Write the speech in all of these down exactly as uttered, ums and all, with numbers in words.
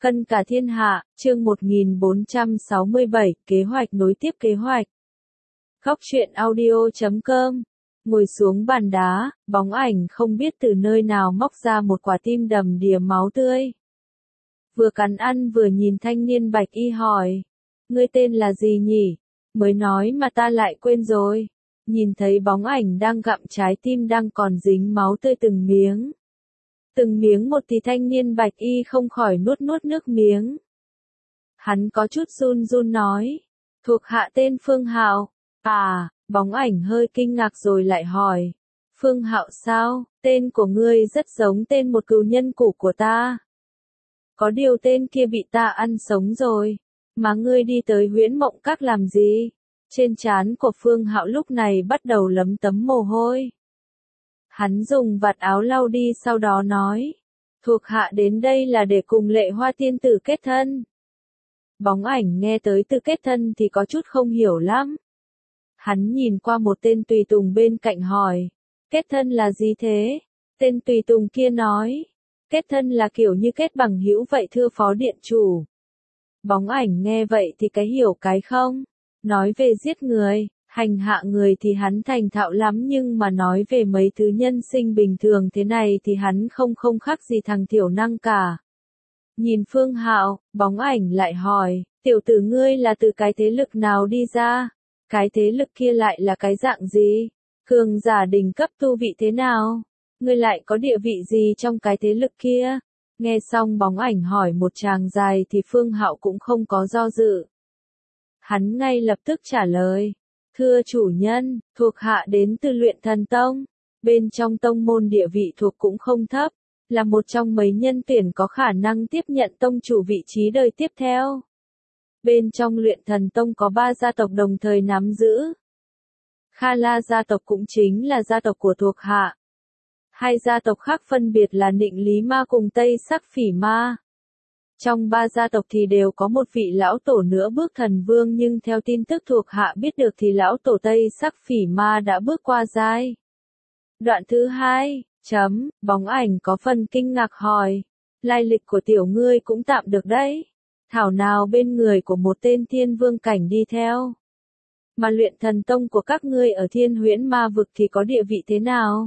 Cân cả thiên hạ, chương một nghìn bốn trăm sáu mươi bảy, kế hoạch nối tiếp kế hoạch. Góc truyện audio chấm com. Ngồi xuống bàn đá, bóng ảnh không biết từ nơi nào móc ra một quả tim đầm đìa máu tươi. Vừa cắn ăn vừa nhìn thanh niên bạch y hỏi. Ngươi tên là gì nhỉ? Mới nói mà ta lại quên rồi. Nhìn thấy bóng ảnh đang gặm trái tim đang còn dính máu tươi từng miếng. Từng miếng một thì thanh niên bạch y không khỏi nuốt nuốt nước miếng. Hắn có chút run run nói. Thuộc hạ tên Phương Hạo. À, bóng ảnh hơi kinh ngạc rồi lại hỏi. Phương Hạo sao? Tên của ngươi rất giống tên một cừu nhân cũ của ta. Có điều tên kia bị ta ăn sống rồi. Mà ngươi đi tới Huyễn Mộng Các làm gì? Trên trán của Phương Hạo lúc này bắt đầu lấm tấm mồ hôi. Hắn dùng vạt áo lau đi sau đó nói. Thuộc hạ đến đây là để cùng Lệ Hoa tiên tử kết thân. Bóng ảnh nghe tới từ kết thân thì có chút không hiểu lắm. Hắn nhìn qua một tên tùy tùng bên cạnh hỏi. Kết thân là gì thế? Tên tùy tùng kia nói. Kết thân là kiểu như kết bằng hữu vậy thưa phó điện chủ. Bóng ảnh nghe vậy thì cái hiểu cái không. Nói về giết người, hành hạ người thì hắn thành thạo lắm nhưng mà nói về mấy thứ nhân sinh bình thường thế này thì hắn không không khác gì thằng thiểu năng cả. Nhìn Phương Hạo, bóng ảnh lại hỏi, tiểu tử ngươi là từ cái thế lực nào đi ra? Cái thế lực kia lại là cái dạng gì? Cường giả đỉnh cấp tu vị thế nào? Ngươi lại có địa vị gì trong cái thế lực kia? Nghe xong bóng ảnh hỏi một tràng dài thì Phương Hạo cũng không có do dự. Hắn ngay lập tức trả lời. Thưa chủ nhân, thuộc hạ đến từ Luyện Thần Tông. Bên trong tông môn địa vị thuộc cũng không thấp. Là một trong mấy nhân tuyển có khả năng tiếp nhận tông chủ vị trí đời tiếp theo. Bên trong Luyện Thần Tông có ba gia tộc đồng thời nắm giữ. Kha La gia tộc cũng chính là gia tộc của thuộc hạ. Hai gia tộc khác phân biệt là Nịnh Lý Ma cùng Tây Sắc Phỉ Ma. Trong ba gia tộc thì đều có một vị lão tổ nữa bước thần vương nhưng theo tin tức thuộc hạ biết được thì lão tổ Tây Sắc Phỉ Ma đã bước qua giai. Đoạn thứ hai, chấm, bóng ảnh có phần kinh ngạc hỏi. Lai lịch của tiểu ngươi cũng tạm được đấy. Thảo nào bên người của một tên thiên vương cảnh đi theo. Mà Luyện Thần Tông của các ngươi ở Thiên Huyễn Ma vực thì có địa vị thế nào?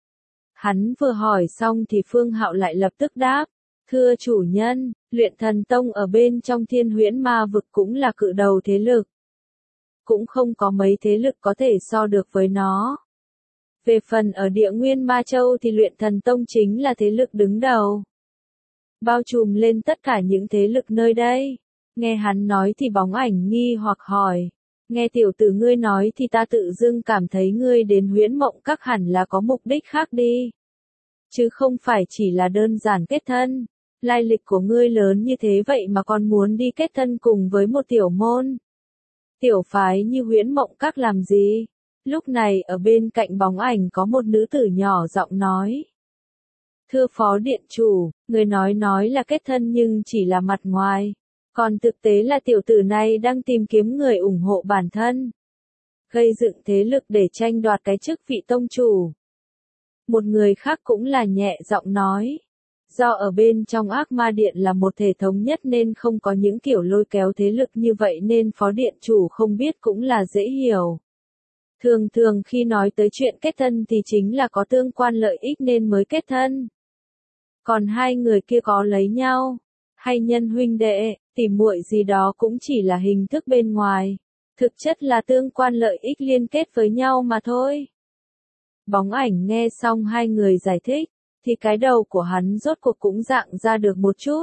Hắn vừa hỏi xong thì Phương Hạo lại lập tức đáp. Thưa chủ nhân, Luyện Thần Tông ở bên trong Thiên Huyễn Ma vực cũng là cự đầu thế lực. Cũng không có mấy thế lực có thể so được với nó. Về phần ở Địa Nguyên Ma Châu thì Luyện Thần Tông chính là thế lực đứng đầu. Bao trùm lên tất cả những thế lực nơi đây. Nghe hắn nói thì bóng ảnh nghi hoặc hỏi. Nghe tiểu tử ngươi nói thì ta tự dưng cảm thấy ngươi đến Huyễn Mộng Các hẳn là có mục đích khác đi. Chứ không phải chỉ là đơn giản kết thân. Lai lịch của ngươi lớn như thế vậy mà còn muốn đi kết thân cùng với một tiểu môn. Tiểu phái như Huyễn Mộng Các làm gì? Lúc này ở bên cạnh bóng ảnh có một nữ tử nhỏ giọng nói. Thưa phó điện chủ, người nói nói là kết thân nhưng chỉ là mặt ngoài. Còn thực tế là tiểu tử này đang tìm kiếm người ủng hộ bản thân. Gây dựng thế lực để tranh đoạt cái chức vị tông chủ. Một người khác cũng là nhẹ giọng nói. Do ở bên trong Ác Ma Điện là một thể thống nhất nên không có những kiểu lôi kéo thế lực như vậy nên phó điện chủ không biết cũng là dễ hiểu. Thường thường khi nói tới chuyện kết thân thì chính là có tương quan lợi ích nên mới kết thân. Còn hai người kia có lấy nhau, hay nhân huynh đệ, tỉ muội gì đó cũng chỉ là hình thức bên ngoài. Thực chất là tương quan lợi ích liên kết với nhau mà thôi. Bóng ảnh nghe xong hai người giải thích, thì cái đầu của hắn rốt cuộc cũng dạng ra được một chút.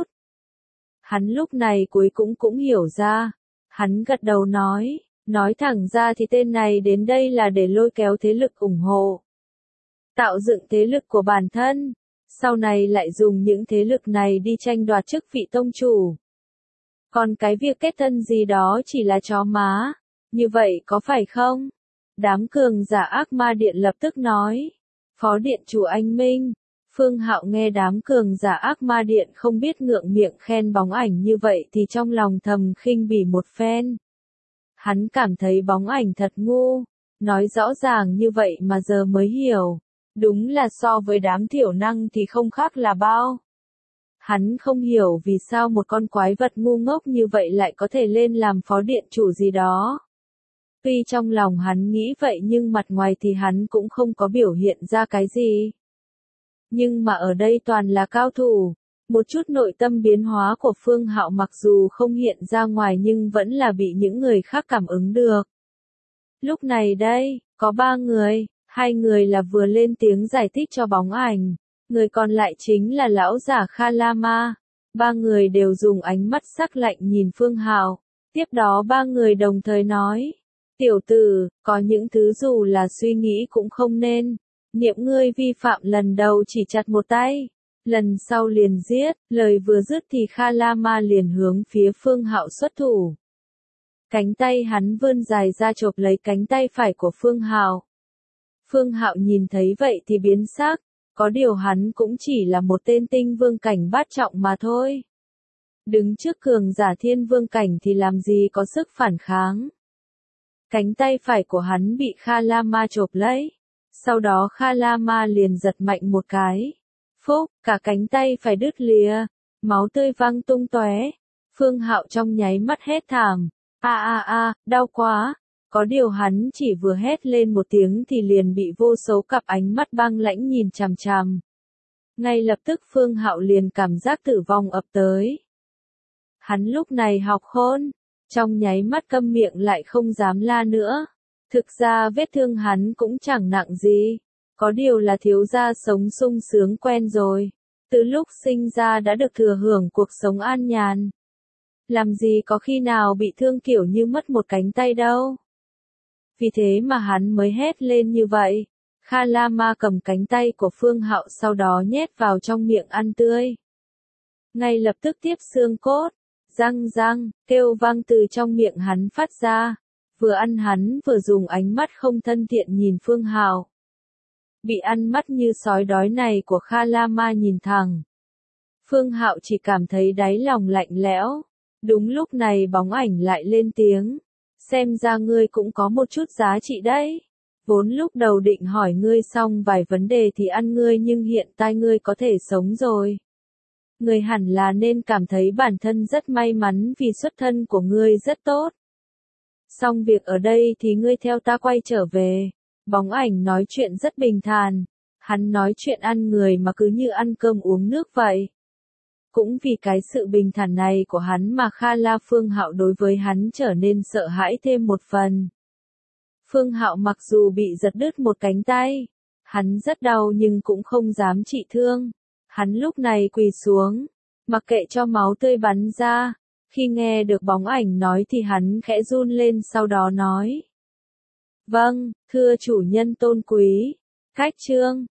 Hắn lúc này cuối cũng cũng hiểu ra. Hắn gật đầu nói, nói thẳng ra thì tên này đến đây là để lôi kéo thế lực ủng hộ. Tạo dựng thế lực của bản thân. Sau này lại dùng những thế lực này đi tranh đoạt chức vị tông chủ. Còn cái việc kết thân gì đó chỉ là chó má. Như vậy có phải không? Đám cường giả Ác Ma Điện lập tức nói. Phó điện chủ anh minh. Phương Hạo nghe đám cường giả Ác Ma Điện không biết ngượng miệng khen bóng ảnh như vậy thì trong lòng thầm khinh bỉ một phen. Hắn cảm thấy bóng ảnh thật ngu. Nói rõ ràng như vậy mà giờ mới hiểu. Đúng là so với đám thiểu năng thì không khác là bao. Hắn không hiểu vì sao một con quái vật ngu ngốc như vậy lại có thể lên làm phó điện chủ gì đó. Tuy trong lòng hắn nghĩ vậy nhưng mặt ngoài thì hắn cũng không có biểu hiện ra cái gì. Nhưng mà ở đây toàn là cao thủ, một chút nội tâm biến hóa của Phương Hạo mặc dù không hiện ra ngoài nhưng vẫn là bị những người khác cảm ứng được. Lúc này đây, có ba người, hai người là vừa lên tiếng giải thích cho bóng ảnh, người còn lại chính là lão giả Kha Lama. Ba người đều dùng ánh mắt sắc lạnh nhìn Phương Hạo, tiếp đó ba người đồng thời nói, tiểu tử, có những thứ dù là suy nghĩ cũng không nên, niệm ngươi vi phạm lần đầu chỉ chặt một tay, lần sau liền giết, lời vừa dứt thì Kha Lama liền hướng phía Phương Hạo xuất thủ. Cánh tay hắn vươn dài ra chộp lấy cánh tay phải của Phương Hạo. Phương Hạo nhìn thấy vậy thì biến sắc, có điều hắn cũng chỉ là một tên tinh vương cảnh bát trọng mà thôi. Đứng trước cường giả thiên vương cảnh thì làm gì có sức phản kháng. Cánh tay phải của hắn bị Kha Lama chộp lấy, sau đó Kha Lama liền giật mạnh một cái. Phúc, cả cánh tay phải đứt lìa, máu tươi văng tung tóe. Phương Hạo trong nháy mắt hét thảm, a a a, đau quá. Có điều hắn chỉ vừa hét lên một tiếng thì liền bị vô số cặp ánh mắt băng lãnh nhìn chằm chằm. Ngay lập tức Phương Hạo liền cảm giác tử vong ập tới. Hắn lúc này học khôn, trong nháy mắt câm miệng lại không dám la nữa. Thực ra vết thương hắn cũng chẳng nặng gì, có điều là thiếu gia sống sung sướng quen rồi. Từ lúc sinh ra đã được thừa hưởng cuộc sống an nhàn. Làm gì có khi nào bị thương kiểu như mất một cánh tay đâu. Vì thế mà hắn mới hét lên như vậy. Kha Lama cầm cánh tay của Phương Hạo sau đó nhét vào trong miệng ăn tươi. Ngay lập tức tiếp xương cốt, răng răng, kêu vang từ trong miệng hắn phát ra. Vừa ăn hắn vừa dùng ánh mắt không thân thiện nhìn Phương Hạo. Bị ăn mắt như sói đói này của Kha Lama nhìn thẳng. Phương Hạo chỉ cảm thấy đáy lòng lạnh lẽo. Đúng lúc này bóng ảnh lại lên tiếng. Xem ra ngươi cũng có một chút giá trị đấy. Vốn lúc đầu định hỏi ngươi xong vài vấn đề thì ăn ngươi nhưng hiện tại ngươi có thể sống rồi. Ngươi hẳn là nên cảm thấy bản thân rất may mắn vì xuất thân của ngươi rất tốt. Xong việc ở đây thì ngươi theo ta quay trở về. Bóng ảnh nói chuyện rất bình thản. Hắn nói chuyện ăn người mà cứ như ăn cơm uống nước vậy. Cũng vì cái sự bình thản này của hắn mà Kha La Phương Hạo đối với hắn trở nên sợ hãi thêm một phần. Phương Hạo mặc dù bị giật đứt một cánh tay, hắn rất đau nhưng cũng không dám trị thương. Hắn lúc này quỳ xuống, mặc kệ cho máu tươi bắn ra. Khi nghe được bóng ảnh nói thì hắn khẽ run lên sau đó nói. Vâng, thưa chủ nhân tôn quý. Khách trương,